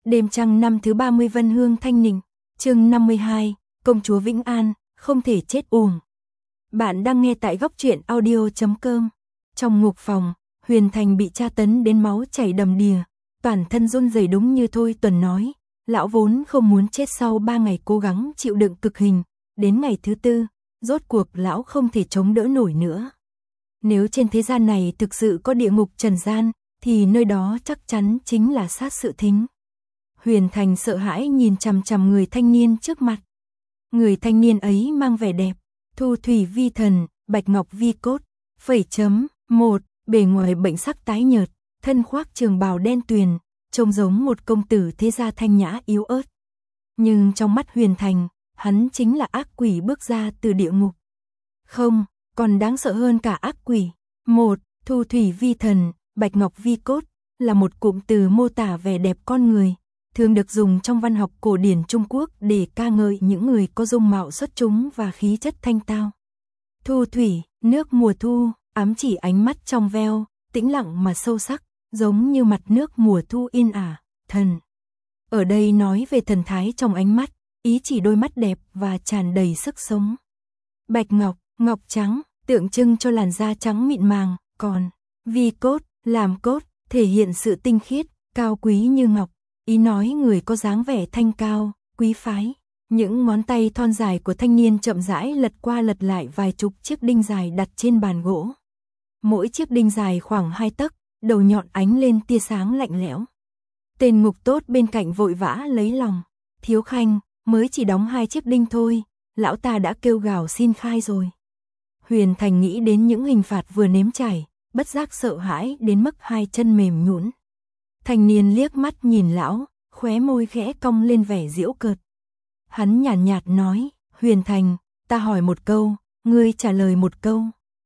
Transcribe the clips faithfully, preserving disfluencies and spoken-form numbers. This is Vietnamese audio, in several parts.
Đêm trăng năm thứ ba mươi Vân Hương Thanh Ninh, chương năm mươi hai, Công chúa Vĩnh An, không thể chết uổng. Bạn đang nghe tại góc truyện audio chấm com. Trong ngục phòng, Huyền Thành bị tra tấn đến máu chảy đầm đìa, toàn thân run rẩy đúng như Thôi Tuần nói, lão vốn không muốn chết. Sau ba ngày cố gắng chịu đựng cực hình, đến ngày thứ tư, rốt cuộc lão không thể chống đỡ nổi nữa. Nếu trên thế gian này thực sự có địa ngục trần gian, thì nơi đó chắc chắn chính là sát sự thính. Huyền Thành sợ hãi nhìn chằm chằm người thanh niên trước mặt. Người thanh niên ấy mang vẻ đẹp, thu thủy vi thần, bạch ngọc vi cốt, phẩy chấm, một, bề ngoài bệnh sắc tái nhợt, thân khoác trường bào đen tuyền, trông giống một công tử thế gia thanh nhã yếu ớt. Nhưng trong mắt Huyền Thành, hắn chính là ác quỷ bước ra từ địa ngục. Không, còn đáng sợ hơn cả ác quỷ. Một, thu thủy vi thần, bạch ngọc vi cốt, là một cụm từ mô tả vẻ đẹp con người, thường được dùng trong văn học cổ điển Trung Quốc để ca ngợi những người có dung mạo xuất chúng và khí chất thanh tao. Thu thủy, nước mùa thu, ám chỉ ánh mắt trong veo, tĩnh lặng mà sâu sắc, giống như mặt nước mùa thu in ả. Thần, ở đây nói về thần thái trong ánh mắt, ý chỉ đôi mắt đẹp và tràn đầy sức sống. Bạch ngọc, ngọc trắng, tượng trưng cho làn da trắng mịn màng, còn vi cốt, làm cốt, thể hiện sự tinh khiết, cao quý như ngọc, ý nói người có dáng vẻ thanh cao, quý phái. Những ngón tay thon dài của thanh niên chậm rãi lật qua lật lại vài chục chiếc đinh dài đặt trên bàn gỗ. Mỗi chiếc đinh dài khoảng hai tấc, đầu nhọn ánh lên tia sáng lạnh lẽo. Tên ngục tốt bên cạnh vội vã lấy lòng, thiếu khanh, mới chỉ đóng hai chiếc đinh thôi, lão ta đã kêu gào xin khai rồi. Huyền Thành nghĩ đến những hình phạt vừa nếm trải, bất giác sợ hãi đến mức hai chân mềm nhũn. Thanh niên liếc mắt nhìn lão, khóe môi khẽ cong lên vẻ giễu cợt. Hắn nhàn nhạt, nhạt nói, Huyền Thành, ta hỏi một câu, ngươi trả lời một câu.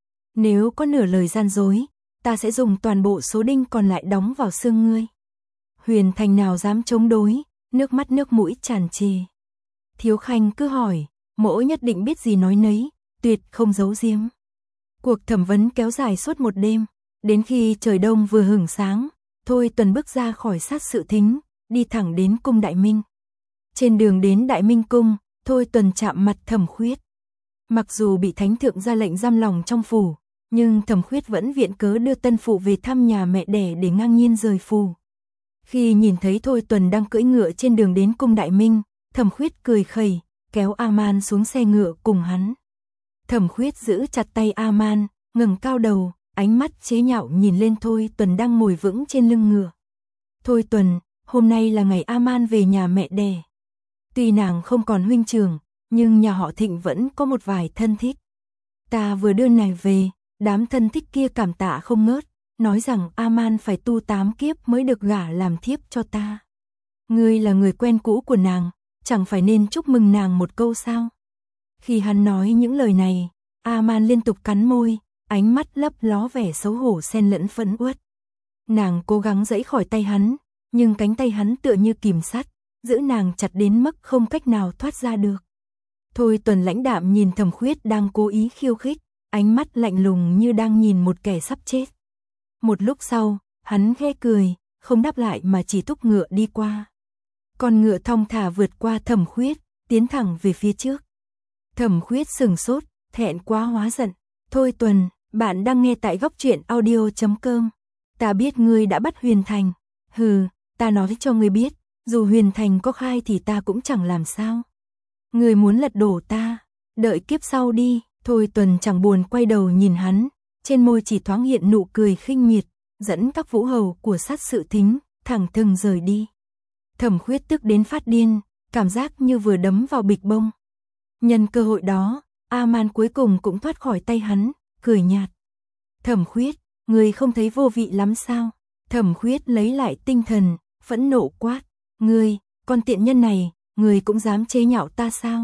Nếu có nửa lời gian dối, ta sẽ dùng toàn bộ số đinh còn lại đóng vào xương ngươi. Huyền Thành nào dám chống đối, nước mắt nước mũi tràn trề. Thiếu khanh cứ hỏi, mỗ nhất định biết gì nói nấy, tuyệt không giấu giếm. Cuộc thẩm vấn kéo dài suốt một đêm, đến khi trời đông vừa hửng sáng, Thôi Tuần bước ra khỏi sát sự thính, đi thẳng đến cung Đại Minh. Trên đường đến Đại Minh cung, Thôi Tuần chạm mặt Thẩm Khuyết. Mặc dù bị thánh thượng ra lệnh giam lòng trong phủ, nhưng Thẩm Khuyết vẫn viện cớ đưa tân phụ về thăm nhà mẹ đẻ để ngang nhiên rời phủ. Khi nhìn thấy Thôi Tuần đang cưỡi ngựa trên đường đến cung Đại Minh, Thẩm Khuyết cười khẩy, kéo A-man xuống xe ngựa cùng hắn. Thẩm Khuyết giữ chặt tay A-man, ngẩng cao đầu, ánh mắt chế nhạo nhìn lên Thôi Tuần đang ngồi vững trên lưng ngựa. Thôi Tuần, hôm nay là ngày A-man về nhà mẹ đẻ. Tuy nàng không còn huynh trưởng, nhưng nhà họ Thịnh vẫn có một vài thân thích. Ta vừa đưa nàng về, đám thân thích kia cảm tạ không ngớt, nói rằng A-man phải tu tám kiếp mới được gả làm thiếp cho ta. Ngươi là người quen cũ của nàng, chẳng phải nên chúc mừng nàng một câu sao? Khi hắn nói những lời này, A-man liên tục cắn môi, ánh mắt lấp ló vẻ xấu hổ xen lẫn phẫn uất. Nàng cố gắng giãy khỏi tay hắn, nhưng cánh tay hắn tựa như kìm sắt, giữ nàng chặt đến mức không cách nào thoát ra được. Thôi Tuần lãnh đạm nhìn Thẩm Khuyết đang cố ý khiêu khích, ánh mắt lạnh lùng như đang nhìn một kẻ sắp chết. Một lúc sau, hắn khẽ cười, không đáp lại mà chỉ thúc ngựa đi qua. Con ngựa thong thả vượt qua Thẩm Khuyết, tiến thẳng về phía trước. Thẩm Khuyết sừng sốt, thẹn quá hóa giận. Thôi Tuần, bạn đang nghe tại góc truyện audio chấm com. Ta biết ngươi đã bắt Huyền Thành. Hừ, ta nói cho ngươi biết, dù Huyền Thành có khai thì ta cũng chẳng làm sao. Ngươi muốn lật đổ ta, đợi kiếp sau đi. Thôi Tuần chẳng buồn quay đầu nhìn hắn, trên môi chỉ thoáng hiện nụ cười khinh miệt, dẫn các vũ hầu của sát sự thính, thẳng thừng rời đi. Thẩm Khuyết tức đến phát điên, cảm giác như vừa đấm vào bịch bông. Nhân cơ hội đó, A-man cuối cùng cũng thoát khỏi tay hắn, cười nhạt. Thẩm Khuyết, ngươi không thấy vô vị lắm sao? Thẩm Khuyết lấy lại tinh thần, phẫn nộ quát. Ngươi, con tiện nhân này, ngươi cũng dám chế nhạo ta sao?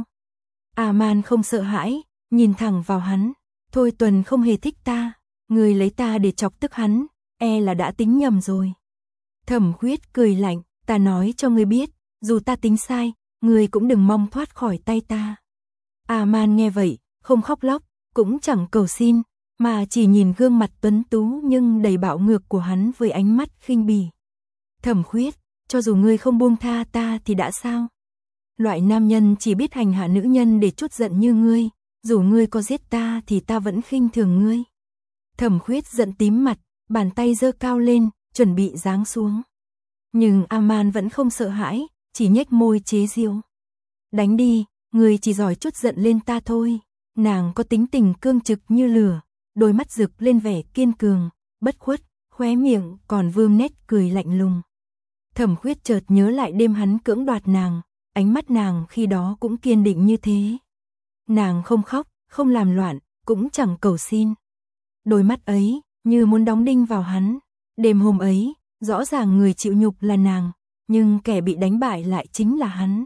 A-man không sợ hãi, nhìn thẳng vào hắn. Thôi Tuần không hề thích ta, ngươi lấy ta để chọc tức hắn, e là đã tính nhầm rồi. Thẩm Khuyết cười lạnh, ta nói cho ngươi biết, dù ta tính sai, ngươi cũng đừng mong thoát khỏi tay ta. A-man nghe vậy, không khóc lóc, cũng chẳng cầu xin, mà chỉ nhìn gương mặt tuấn tú nhưng đầy bạo ngược của hắn với ánh mắt khinh bỉ. Thẩm Khuyết, cho dù ngươi không buông tha ta thì đã sao? Loại nam nhân chỉ biết hành hạ nữ nhân để trút giận như ngươi, dù ngươi có giết ta thì ta vẫn khinh thường ngươi. Thẩm Khuyết giận tím mặt, bàn tay giơ cao lên, chuẩn bị giáng xuống. Nhưng A-man vẫn không sợ hãi, chỉ nhếch môi chế giễu. Đánh đi, ngươi chỉ giỏi trút giận lên ta thôi. Nàng có tính tình cương trực như lửa, đôi mắt rực lên vẻ kiên cường, bất khuất, khóe miệng còn vương nét cười lạnh lùng. Thẩm Khuyết chợt nhớ lại đêm hắn cưỡng đoạt nàng, ánh mắt nàng khi đó cũng kiên định như thế. Nàng không khóc, không làm loạn, cũng chẳng cầu xin. Đôi mắt ấy như muốn đóng đinh vào hắn. Đêm hôm ấy, rõ ràng người chịu nhục là nàng, nhưng kẻ bị đánh bại lại chính là hắn.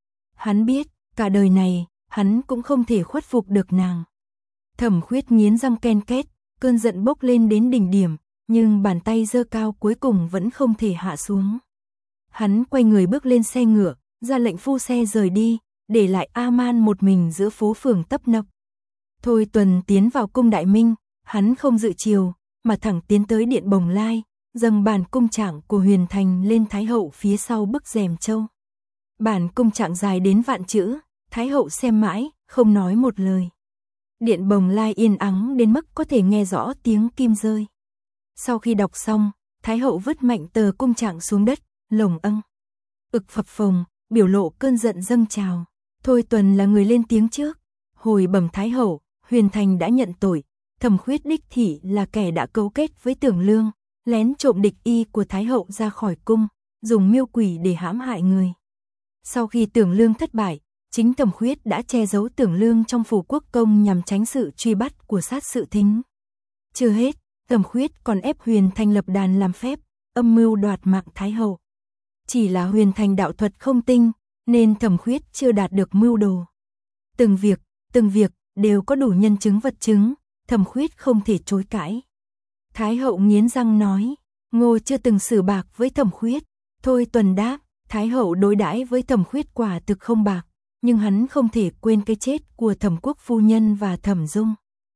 Hắn biết, cả đời này, hắn cũng không thể khuất phục được nàng. Thẩm Khuyết nghiến răng ken két, cơn giận bốc lên đến đỉnh điểm, nhưng bàn tay giơ cao cuối cùng vẫn không thể hạ xuống. Hắn quay người bước lên xe ngựa, ra lệnh phu xe rời đi, để lại A-man một mình giữa phố phường tấp nập. Thôi Tuần tiến vào cung Đại Minh, hắn không dự chiều, mà thẳng tiến tới điện Bồng Lai, dâng bản cung trạng của Huyền Thành lên Thái hậu phía sau bức rèm châu. Bản cung trạng dài đến vạn chữ, Thái hậu xem mãi, không nói một lời. Điện Bồng Lai yên ắng đến mức có thể nghe rõ tiếng kim rơi. Sau khi đọc xong, Thái hậu vứt mạnh tờ cung trạng xuống đất, lồng âng, ực phập phồng, biểu lộ cơn giận dâng trào. Thôi Tuần là người lên tiếng trước. Hồi bẩm Thái hậu, Huyền Thành đã nhận tội, Thẩm Khuyết đích thị là kẻ đã cấu kết với Tưởng Lương, lén trộm địch y của Thái hậu ra khỏi cung, dùng mưu quỷ để hãm hại người. Sau khi Tưởng Lương thất bại, chính Thẩm Khuyết đã che giấu Tưởng Lương trong phủ quốc công nhằm tránh sự truy bắt của sát sự thính. Chưa hết, Thẩm Khuyết còn ép Huyền Thành lập đàn làm phép, âm mưu đoạt mạng Thái hậu. Chỉ là Huyền Thành đạo thuật không tinh, nên Thẩm Khuyết chưa đạt được mưu đồ. Từng việc, từng việc đều có đủ nhân chứng vật chứng, Thẩm Khuyết không thể chối cãi. Thái hậu nghiến răng nói, Ngô chưa từng xử bạc với Thẩm Khuyết. Thôi Tuần đáp, Thái hậu đối đãi với Thẩm Khuyết quả thực không bạc, nhưng hắn không thể quên cái chết của Thẩm Quốc phu nhân và Thẩm Dung.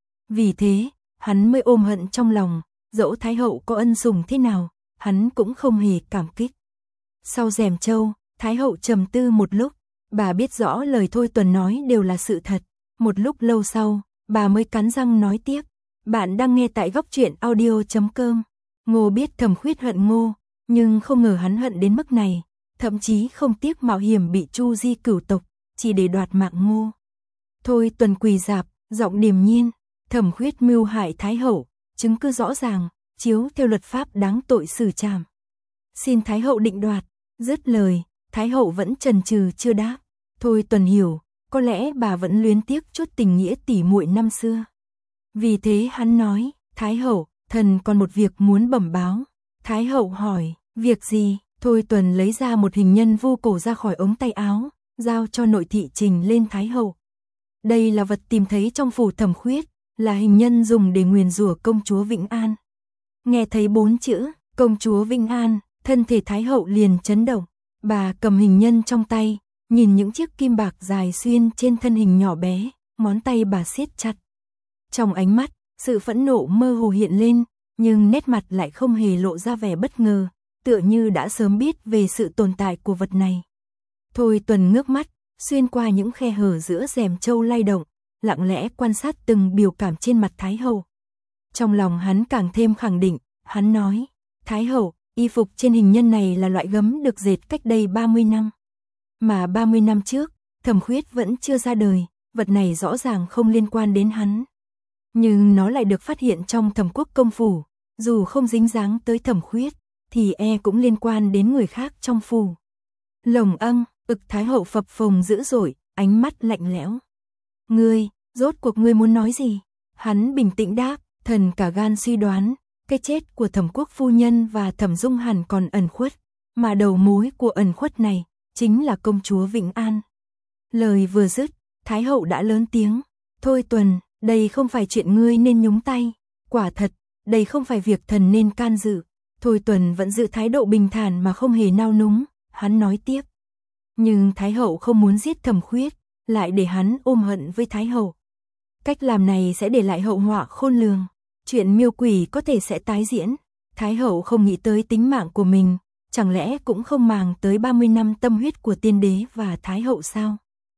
Vì thế, hắn mới ôm hận trong lòng, dẫu Thái hậu có ân sủng thế nào, hắn cũng không hề cảm kích. Sau rèm châu, Thái hậu trầm tư một lúc, bà biết rõ lời Thôi Tuần nói đều là sự thật. Một lúc lâu sau, bà mới cắn răng nói tiếp. Bạn đang nghe tại góc truyện audio chấm com. Ngô biết Thẩm Khuyết hận Ngô, nhưng không ngờ hắn hận đến mức này, thậm chí không tiếc mạo hiểm bị Chu Di cửu tộc, chỉ để đoạt mạng Ngô. Thôi Tuần quỳ rạp, giọng điềm nhiên, Thẩm Khuyết mưu hại Thái hậu, chứng cứ rõ ràng, chiếu theo luật pháp đáng tội xử trảm. Xin Thái hậu định đoạt. Dứt lời, Thái hậu vẫn chần chừ chưa đáp. Thôi Tuần hiểu, có lẽ bà vẫn luyến tiếc chút tình nghĩa tỉ muội năm xưa. Vì thế hắn nói, Thái hậu, thần còn một việc muốn bẩm báo. Thái hậu hỏi, việc gì? Thôi Tuần lấy ra một hình nhân vu cổ ra khỏi ống tay áo, giao cho nội thị trình lên Thái hậu. Đây là vật tìm thấy trong phủ Thẩm Khuyết, là hình nhân dùng để nguyền rủa công chúa Vĩnh An. Nghe thấy bốn chữ, công chúa Vĩnh An, thân thể Thái hậu liền chấn động. Bà cầm hình nhân trong tay, nhìn những chiếc kim bạc dài xuyên trên thân hình nhỏ bé, ngón tay bà siết chặt. Trong ánh mắt, sự phẫn nộ mơ hồ hiện lên, nhưng nét mặt lại không hề lộ ra vẻ bất ngờ, tựa như đã sớm biết về sự tồn tại của vật này. Thôi Tuần ngước mắt, xuyên qua những khe hở giữa rèm châu lay động, lặng lẽ quan sát từng biểu cảm trên mặt Thái hậu. Trong lòng hắn càng thêm khẳng định, hắn nói, Thái hậu, y phục trên hình nhân này là loại gấm được dệt cách đây ba mươi năm. Mà ba mươi năm trước, Thẩm Khuyết vẫn chưa ra đời, vật này rõ ràng không liên quan đến hắn. Nhưng nó lại được phát hiện trong Thẩm Quốc công phủ, dù không dính dáng tới Thẩm Khuyết, thì e cũng liên quan đến người khác trong phủ. Lồng âng, ực Thái hậu phập phồng dữ dội, ánh mắt lạnh lẽo. Ngươi, rốt cuộc ngươi muốn nói gì? Hắn bình tĩnh đáp, thần cả gan suy đoán, cái chết của Thẩm Quốc phu nhân và Thẩm Dung hẳn còn ẩn khuất, mà đầu mối của ẩn khuất này chính là công chúa Vĩnh An. Lời vừa dứt, Thái hậu đã lớn tiếng, Thôi Tuần, đây không phải chuyện ngươi nên nhúng tay, quả thật, đây không phải việc thần nên can dự. Thôi Tuần vẫn giữ thái độ bình thản mà không hề nao núng, hắn nói tiếp. Nhưng Thái hậu không muốn giết Thẩm Khuyết, lại để hắn ôm hận với Thái hậu. Cách làm này sẽ để lại hậu họa khôn lường. Chuyện miêu quỷ có thể sẽ tái diễn. Thái hậu không nghĩ tới tính mạng của mình, chẳng lẽ cũng không màng tới ba mươi năm tâm huyết của tiên đế và thái hậu sao?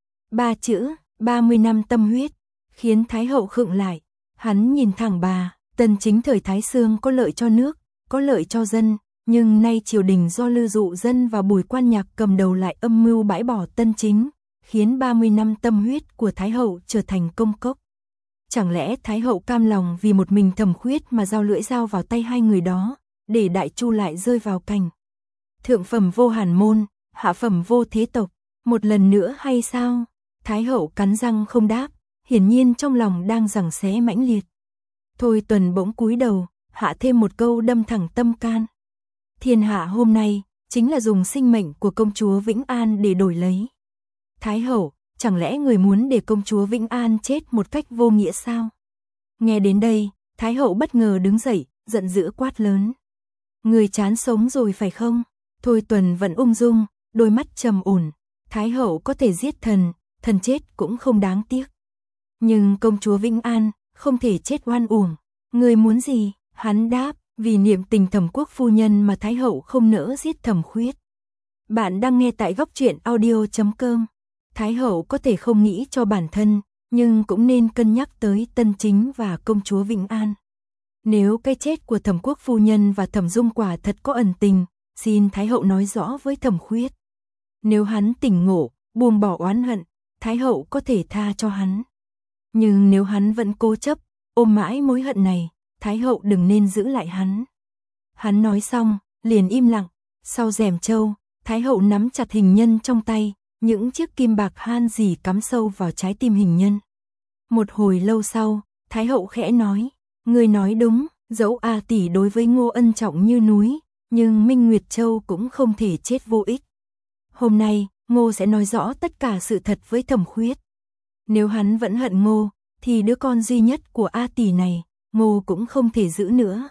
Ba chữ, ba mươi năm tâm huyết, khiến thái hậu khựng lại, hắn nhìn thẳng bà, Tân Chính thời Thái Xương có lợi cho nước, có lợi cho dân, nhưng nay triều đình do Lư Dụ Dân và Bùi Quan Nhạc cầm đầu lại âm mưu bãi bỏ Tân Chính, khiến ba mươi năm tâm huyết của thái hậu trở thành công cốc. Chẳng lẽ thái hậu cam lòng vì một mình Thẩm Khuyết mà giao lưỡi dao vào tay hai người đó, để Đại Chu lại rơi vào cảnh thượng phẩm vô hàn môn, hạ phẩm vô thế tộc, một lần nữa hay sao? Thái hậu cắn răng không đáp, hiển nhiên trong lòng đang giằng xé mãnh liệt. Thôi Tuần bỗng cúi đầu, hạ thêm một câu đâm thẳng tâm can. Thiên hạ hôm nay, chính là dùng sinh mệnh của công chúa Vĩnh An để đổi lấy. Thái hậu, chẳng lẽ người muốn để công chúa Vĩnh An chết một cách vô nghĩa sao? Nghe đến đây, thái hậu bất ngờ đứng dậy, giận dữ quát lớn. Người chán sống rồi phải không? Thôi Tuần vẫn ung dung, đôi mắt trầm ổn. Thái hậu có thể giết thần, thần chết cũng không đáng tiếc. Nhưng công chúa Vĩnh An không thể chết oan uổng. Người muốn gì? Hắn đáp, vì niệm tình Thẩm quốc phu nhân mà thái hậu không nỡ giết Thẩm Khuyết. Bạn đang nghe tại góc truyện audio chấm com. Thái hậu có thể không nghĩ cho bản thân, nhưng cũng nên cân nhắc tới Tân Chính và công chúa Vĩnh An. Nếu cái chết của Thẩm quốc phu nhân và Thẩm Dung quả thật có ẩn tình, xin thái hậu nói rõ với Thẩm Khuyết. Nếu hắn tỉnh ngộ, buông bỏ oán hận, thái hậu có thể tha cho hắn. Nhưng nếu hắn vẫn cố chấp, ôm mãi mối hận này, thái hậu đừng nên giữ lại hắn. Hắn nói xong, liền im lặng. Sau rèm châu, thái hậu nắm chặt hình nhân trong tay, những chiếc kim bạc han dì cắm sâu vào trái tim hình nhân. Một hồi lâu sau, thái hậu khẽ nói, người nói đúng, dẫu A tỷ đối với Ngô ân trọng như núi, nhưng Minh Nguyệt Châu cũng không thể chết vô ích. Hôm nay, Ngô sẽ nói rõ tất cả sự thật với Thẩm Khuyết. Nếu hắn vẫn hận Ngô, thì đứa con duy nhất của A tỷ này, Ngô cũng không thể giữ nữa.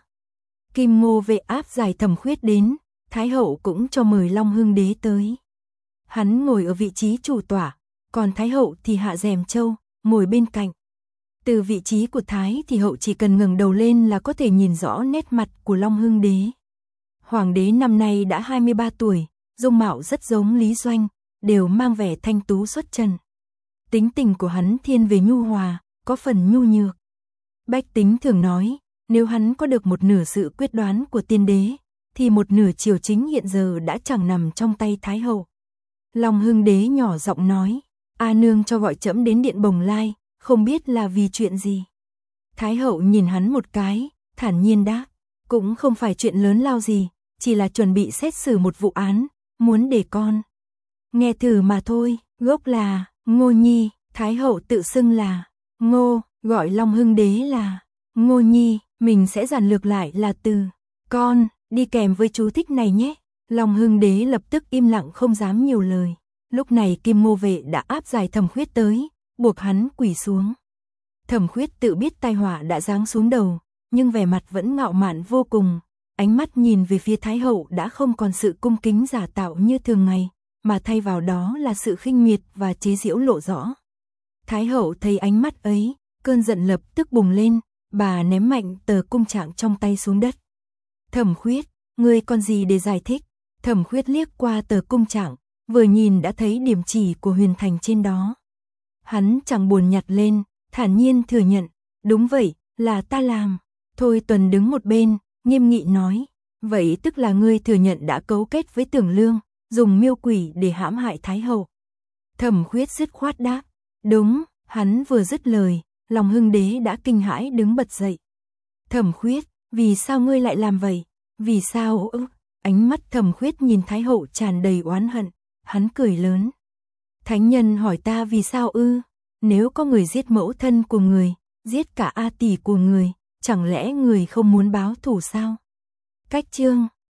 Kim Ngô vệ áp giải Thẩm Khuyết đến, thái hậu cũng cho mời Long Hưng Đế tới. Hắn ngồi ở vị trí chủ tọa, còn thái hậu thì hạ rèm châu, ngồi bên cạnh. Từ vị trí của thái thì hậu chỉ cần ngẩng đầu lên là có thể nhìn rõ nét mặt của Long Hưng Đế. Hoàng đế năm nay đã hai mươi ba tuổi, dung mạo rất giống Lý Doanh, đều mang vẻ thanh tú xuất trần. Tính tình của hắn thiên về nhu hòa, có phần nhu nhược. Bách tính thường nói, nếu hắn có được một nửa sự quyết đoán của tiên đế, thì một nửa triều chính hiện giờ đã chẳng nằm trong tay thái hậu. Long Hưng Đế nhỏ giọng nói, A nương cho gọi trẫm đến điện Bồng Lai, không biết là vì chuyện gì. Thái hậu nhìn hắn một cái, thản nhiên đáp, cũng không phải chuyện lớn lao gì, chỉ là chuẩn bị xét xử một vụ án, muốn để con nghe thử mà thôi. Gốc là Ngô Nhi, thái hậu tự xưng là Ngô, gọi Long Hưng Đế là Ngô Nhi, mình sẽ giản lược lại là từ con, đi kèm với chú thích này nhé. Long Hưng Đế lập tức im lặng không dám nhiều lời. Lúc này Kim Ngô vệ đã áp giải Thẩm Khuyết tới, buộc hắn quỳ xuống. Thẩm Khuyết tự biết tai họa đã giáng xuống đầu, nhưng vẻ mặt vẫn ngạo mạn vô cùng. Ánh mắt nhìn về phía thái hậu đã không còn sự cung kính giả tạo như thường ngày, mà thay vào đó là sự khinh miệt và chế giễu lộ rõ. Thái hậu thấy ánh mắt ấy, cơn giận lập tức bùng lên, bà ném mạnh tờ cung trạng trong tay xuống đất. Thẩm Khuyết, ngươi còn gì để giải thích? Thẩm Khuyết liếc qua tờ cung trạng, vừa nhìn đã thấy điểm chỉ của Huyền Thành trên đó. Hắn chẳng buồn nhặt lên, thản nhiên thừa nhận, đúng vậy, là ta làm. Thôi Tuần đứng một bên, nghiêm nghị nói, vậy tức là ngươi thừa nhận đã cấu kết với Tưởng Lương, dùng miêu quỷ để hãm hại thái hậu. Thẩm Khuyết dứt khoát đáp, đúng. Hắn vừa dứt lời, Long Hưng Đế đã kinh hãi đứng bật dậy. Thẩm Khuyết, vì sao ngươi lại làm vậy? Vì sao ư? Ánh mắt Thẩm Khuyết nhìn thái hậu tràn đầy oán hận, hắn cười lớn. Thánh nhân hỏi ta vì sao ư? Nếu có người giết mẫu thân của người, giết cả A tỷ của người, chẳng lẽ người không muốn báo thù sao? Cách chương